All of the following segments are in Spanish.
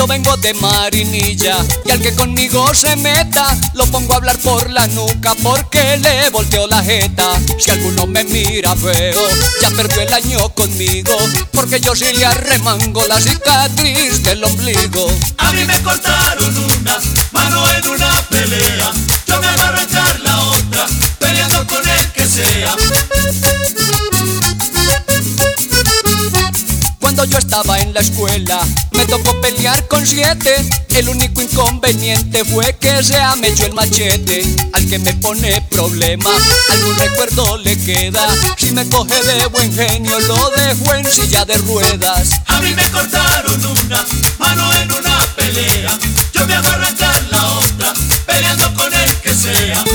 Yo vengo de Marinilla y al que conmigo se meta lo pongo a hablar por la nuca porque le volteo la jeta. Si alguno me mira feo, ya perdió el año conmigo, porque yo sí le arremango la cicatriz del ombligo. A mí me cortaron una mano en una pelea, yo me hago arrancar la otra, peleando con el que sea. Cuando yo estaba en la escuela me tocó pelear con 7. El único inconveniente fue que se me echó el machete. Al que me pone problema, algún recuerdo le queda. Si me coge de buen genio lo dejo en silla de ruedas. A mí me cortaron una mano en una pelea, yo me hago arrancar la otra, peleando con el que sea.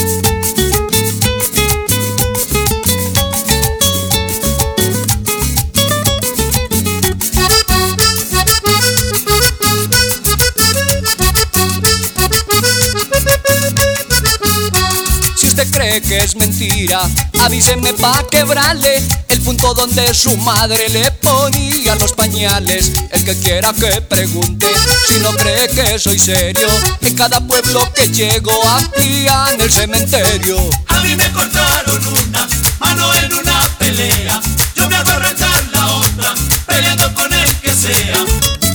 Cree que es mentira, avíseme pa' quebrarle el punto donde su madre le ponía los pañales. El que quiera que pregunte, si no cree que soy serio, en cada pueblo que llego amplían el cementerio. A mí me cortaron una mano en una pelea, yo me hago arrancar la otra, peleando con el que sea.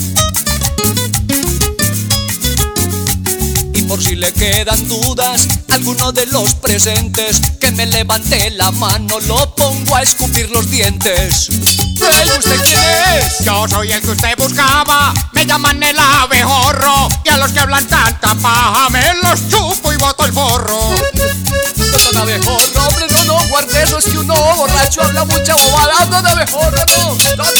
Y por si le quedan dudas, alguno de los presentes que me levante la mano lo pongo a escupir los dientes. ¿Y usted quién es? Yo soy el que usted buscaba, me llaman el abejorro, y a los que hablan tanta paja me los chupo y boto el forro. Don abejorro, hombre, no, guarde eso, es que uno borracho habla mucha bobada. Don abejorro, no.